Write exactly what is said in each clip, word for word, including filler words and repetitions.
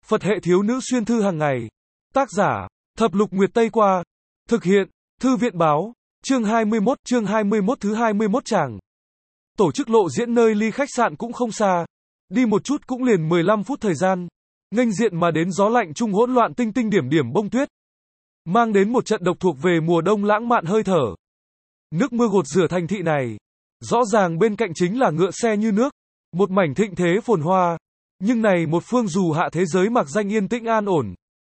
Phật hệ thiếu nữ xuyên thư hàng ngày. Tác giả, Thập Lục Nguyệt Tây Qua. Thực hiện, Thư viện Báo. Chương hai mươi mốt, chương hai mươi mốt thứ hai mươi mốt tràng. Tổ chức lộ diễn nơi ly khách sạn cũng không xa. Đi một chút cũng liền mười lăm phút thời gian. Nghênh diện mà đến gió lạnh trung hỗn loạn tinh tinh điểm điểm bông tuyết. Mang đến một trận độc thuộc về mùa đông lãng mạn hơi thở. Nước mưa gột rửa thành thị này. Rõ ràng bên cạnh chính là ngựa xe như nước. Một mảnh thịnh thế phồn hoa. Nhưng này một phương dù hạ thế giới mặc danh yên tĩnh an ổn.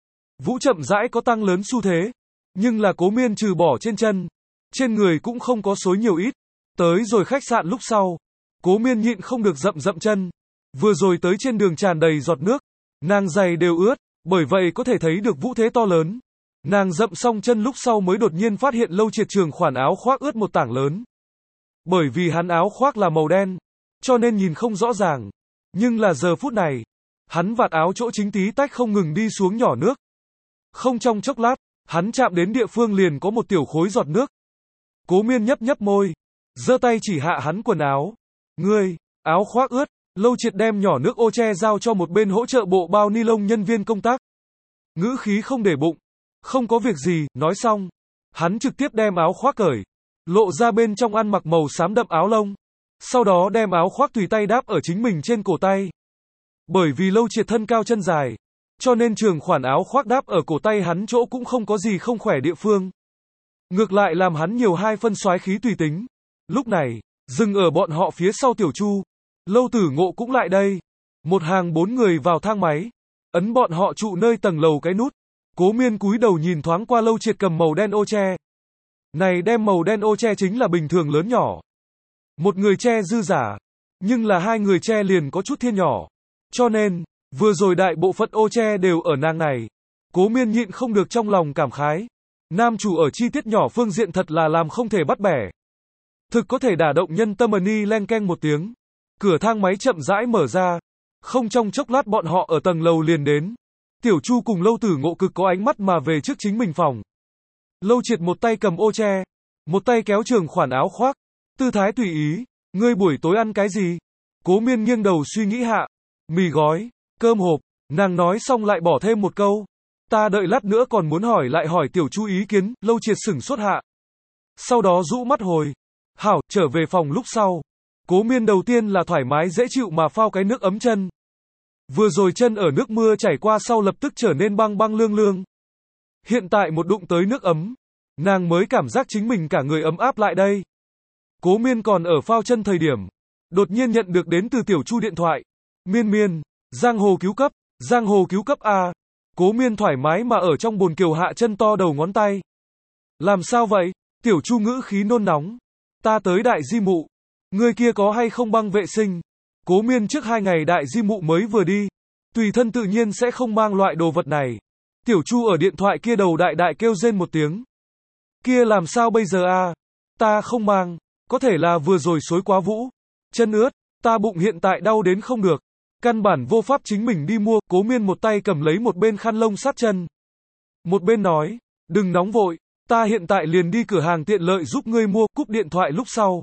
Vũ chậm rãi có tăng lớn xu thế. Nhưng là Cố Miên trừ bỏ trên chân. Trên người cũng không có xối nhiều ít. Tới rồi khách sạn lúc sau. Cố Miên nhịn không được dậm dậm chân. Vừa rồi tới trên đường tràn đầy giọt nước. Nàng giày đều ướt. Bởi vậy có thể thấy được vũ thế to lớn. Nàng dậm xong chân lúc sau mới đột nhiên phát hiện Lâu Triệt Trường khoản áo khoác ướt một tảng lớn. Bởi vì hắn áo khoác là màu đen. Cho nên nhìn không rõ ràng. Nhưng là giờ phút này. Hắn vạt áo chỗ chính tí tách không ngừng đi xuống nhỏ nước. Không trong chốc lát. Hắn chạm đến địa phương liền có một tiểu khối giọt nước. Cố Miên nhấp nhấp môi. Giơ tay chỉ hạ hắn quần áo. Ngươi, áo khoác ướt. Lâu Triệt đem nhỏ nước ô che giao cho một bên hỗ trợ bộ bao ni lông nhân viên công tác. Ngữ khí không để bụng. Không có việc gì, nói xong. Hắn trực tiếp đem áo khoác cởi. Lộ ra bên trong ăn mặc màu xám đậm áo lông. Sau đó đem áo khoác tùy tay đáp ở chính mình trên cổ tay. Bởi vì Lâu Triệt thân cao chân dài. Cho nên trường khoản áo khoác đáp ở cổ tay hắn chỗ cũng không có gì không khỏe địa phương. Ngược lại làm hắn nhiều hai phân soái khí tùy tính. Lúc này, dừng ở bọn họ phía sau Tiểu Chu. Lâu Tử Ngộ cũng lại đây. Một hàng bốn người vào thang máy. Ấn bọn họ trụ nơi tầng lầu cái nút. Cố Miên cúi đầu nhìn thoáng qua Lâu Triệt cầm màu đen ô che. Này đem màu đen ô che chính là bình thường lớn nhỏ. Một người che dư giả. Nhưng là hai người che liền có chút thiên nhỏ. Cho nên, vừa rồi đại bộ phận ô che đều ở nàng này. Cố Miên nhịn không được trong lòng cảm khái. Nam chủ ở chi tiết nhỏ phương diện thật là làm không thể bắt bẻ. Thực có thể đả động nhân tâm. Ni len keng một tiếng. Cửa thang máy chậm rãi mở ra. Không trong chốc lát bọn họ ở tầng lầu liền đến. Tiểu Chu cùng Lâu Tử Ngộ cực có ánh mắt mà về trước chính mình phòng. Lâu Triệt một tay cầm ô che. Một tay kéo trường khoản áo khoác. Tư thái tùy ý. Ngươi buổi tối ăn cái gì? Cố Miên nghiêng đầu suy nghĩ hạ. Mì gói, cơm hộp. Nàng nói xong lại bỏ thêm một câu. Ta đợi lát nữa còn muốn hỏi lại hỏi Tiểu Chu ý kiến. Lâu Triệt sửng sốt hạ. Sau đó rũ mắt hồi. Hảo, trở về phòng lúc sau. Cố Miên đầu tiên là thoải mái dễ chịu mà phao cái nước ấm chân. Vừa rồi chân ở nước mưa chảy qua sau lập tức trở nên băng băng lương lương. Hiện tại một đụng tới nước ấm. Nàng mới cảm giác chính mình cả người ấm áp lại đây. Cố Miên còn ở phao chân thời điểm. Đột nhiên nhận được đến từ Tiểu Chu điện thoại. Miên miên, giang hồ cứu cấp, giang hồ cứu cấp A. Cố Miên thoải mái mà ở trong bồn kiều hạ chân to đầu ngón tay. Làm sao vậy? Tiểu Chu ngữ khí nôn nóng. Ta tới đại di mụ. Người kia có hay không băng vệ sinh? Cố Miên trước hai ngày đại di mụ mới vừa đi. Tùy thân tự nhiên sẽ không mang loại đồ vật này. Tiểu Chu ở điện thoại kia đầu đại đại kêu rên một tiếng. Kia làm sao bây giờ a? Ta không mang. Có thể là vừa rồi xối quá vũ. Chân ướt. Ta bụng hiện tại đau đến không được. Căn bản vô pháp chính mình đi mua. Cố Miên một tay cầm lấy một bên khăn lông sát chân. Một bên nói. Đừng nóng vội. Ta hiện tại liền đi cửa hàng tiện lợi giúp ngươi mua. Cúp điện thoại lúc sau.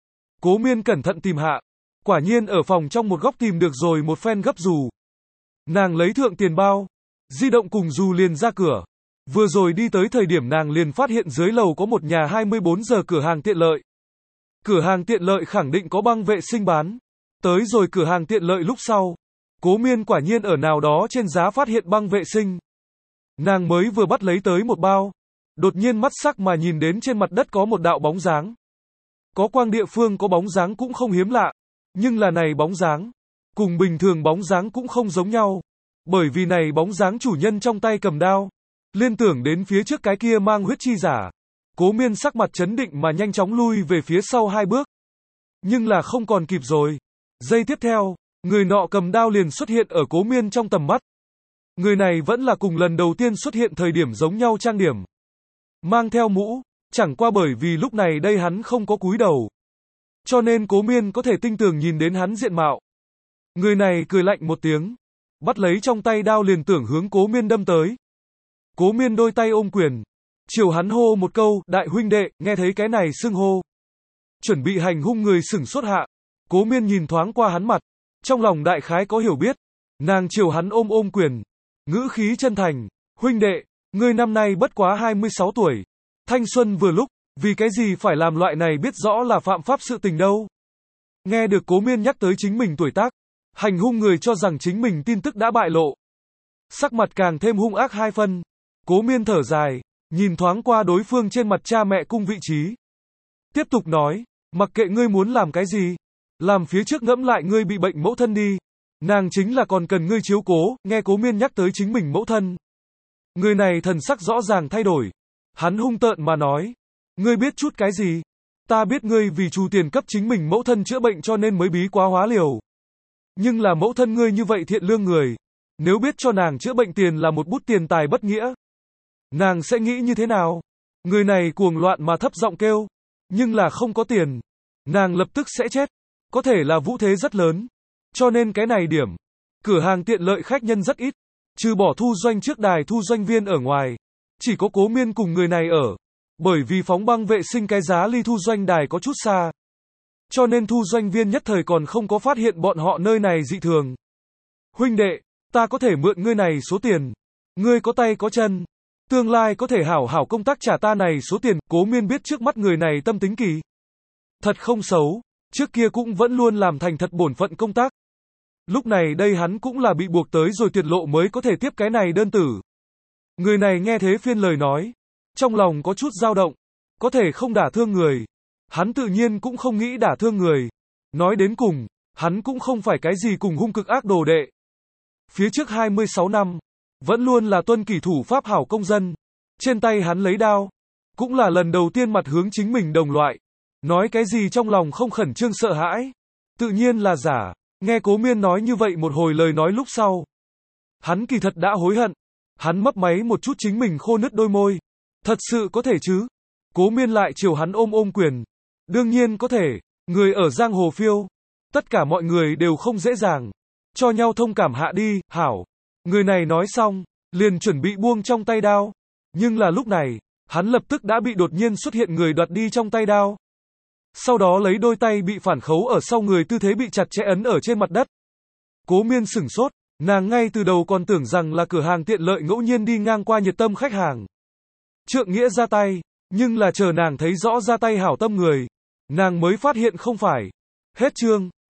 Cố Miên cẩn thận tìm hạ. Quả nhiên ở phòng trong một góc tìm được rồi một phen gấp dù. Nàng lấy thượng tiền bao. Di động cùng dù liền ra cửa. Vừa rồi đi tới thời điểm nàng liền phát hiện dưới lầu có một nhà hai mươi bốn giờ cửa hàng tiện lợi. Cửa hàng tiện lợi khẳng định có băng vệ sinh bán. Tới rồi cửa hàng tiện lợi lúc sau. Cố Miên quả nhiên ở nào đó trên giá phát hiện băng vệ sinh. Nàng mới vừa bắt lấy tới một bao. Đột nhiên mắt sắc mà nhìn đến trên mặt đất có một đạo bóng dáng. Có quang địa phương có bóng dáng cũng không hiếm lạ. Nhưng là này bóng dáng. Cùng bình thường bóng dáng cũng không giống nhau. Bởi vì này bóng dáng chủ nhân trong tay cầm đao. Liên tưởng đến phía trước cái kia mang huyết chi giả. Cố Miên sắc mặt chấn định mà nhanh chóng lui về phía sau hai bước. Nhưng là không còn kịp rồi. Giây tiếp theo, người nọ cầm đao liền xuất hiện ở Cố Miên trong tầm mắt. Người này vẫn là cùng lần đầu tiên xuất hiện thời điểm giống nhau trang điểm. Mang theo mũ, chẳng qua bởi vì lúc này đây hắn không có cúi đầu. Cho nên Cố Miên có thể tinh tường nhìn đến hắn diện mạo. Người này cười lạnh một tiếng. Bắt lấy trong tay đao liền tưởng hướng Cố Miên đâm tới. Cố Miên đôi tay ôm quyền. Chiều hắn hô một câu, đại huynh đệ, nghe thấy cái này xưng hô. Chuẩn bị hành hung người sửng sốt hạ. Cố Miên nhìn thoáng qua hắn mặt. Trong lòng đại khái có hiểu biết. Nàng chiều hắn ôm ôm quyền. ngữ khí chân thành, huynh đệ, ngươi năm nay bất quá hai mươi sáu tuổi. Thanh xuân vừa lúc, vì cái gì phải làm loại này biết rõ là phạm pháp sự tình đâu. Nghe được Cố Miên nhắc tới chính mình tuổi tác, hành hung người cho rằng chính mình tin tức đã bại lộ. Sắc mặt càng thêm hung ác hai phân. Cố Miên thở dài, nhìn thoáng qua đối phương trên mặt cha mẹ cung vị trí. Tiếp tục nói, mặc kệ ngươi muốn làm cái gì, làm phía trước ngẫm lại ngươi bị bệnh mẫu thân đi. Nàng chính là còn cần ngươi chiếu cố. Nghe Cố Miên nhắc tới chính mình mẫu thân. Người này thần sắc rõ ràng thay đổi. Hắn hung tợn mà nói, ngươi biết chút cái gì? Ta biết ngươi vì trù tiền cấp chính mình mẫu thân chữa bệnh cho nên mới bí quá hóa liều. Nhưng là mẫu thân ngươi như vậy thiện lương người, nếu biết cho nàng chữa bệnh tiền là một bút tiền tài bất nghĩa, nàng sẽ nghĩ như thế nào? Người này cuồng loạn mà thấp giọng kêu, nhưng là không có tiền, nàng lập tức sẽ chết. Có thể là vũ thế rất lớn, cho nên cái này điểm, cửa hàng tiện lợi khách nhân rất ít, trừ bỏ thu doanh trước đài thu doanh viên ở ngoài, chỉ có Cố Miên cùng người này ở. Bởi vì phóng băng vệ sinh cái giá ly thu doanh đài có chút xa, cho nên thu doanh viên nhất thời còn không có phát hiện bọn họ nơi này dị thường. Huynh đệ, ta có thể mượn ngươi này số tiền. Ngươi có tay có chân, tương lai có thể hảo hảo công tác trả ta này số tiền. Cố Miên biết trước mắt người này tâm tính kỳ thật không xấu, trước kia cũng vẫn luôn làm thành thật bổn phận công tác. Lúc này đây hắn cũng là bị buộc tới rồi tuyệt lộ mới có thể tiếp cái này đơn tử. Người này nghe thế phiên lời nói, trong lòng có chút dao động, có thể không đả thương người. Hắn tự nhiên cũng không nghĩ đả thương người. Nói đến cùng, hắn cũng không phải cái gì cùng hung cực ác đồ đệ. Phía trước hai mươi sáu năm, vẫn luôn là tuân kỷ thủ pháp hảo công dân. Trên tay hắn lấy đao, cũng là lần đầu tiên mặt hướng chính mình đồng loại. Nói cái gì trong lòng không khẩn trương sợ hãi, tự nhiên là giả. Nghe Cố Miên nói như vậy một hồi lời nói lúc sau, hắn kỳ thật đã hối hận. Hắn mấp máy một chút chính mình khô nứt đôi môi. Thật sự có thể chứ? Cố Miên lại chiều hắn ôm ôm quyền. Đương nhiên có thể, người ở giang hồ phiêu, tất cả mọi người đều không dễ dàng. Cho nhau thông cảm hạ đi, hảo. Người này nói xong, liền chuẩn bị buông trong tay đao. Nhưng là lúc này, hắn lập tức đã bị đột nhiên xuất hiện người đoạt đi trong tay đao. Sau đó lấy đôi tay bị phản khấu ở sau người tư thế bị chặt chẽ ấn ở trên mặt đất. Cố Miên sửng sốt, nàng ngay từ đầu còn tưởng rằng là cửa hàng tiện lợi ngẫu nhiên đi ngang qua nhiệt tâm khách hàng. Trượng nghĩa ra tay, nhưng là chờ nàng thấy rõ ra tay hảo tâm người, nàng mới phát hiện không phải. Hết chương.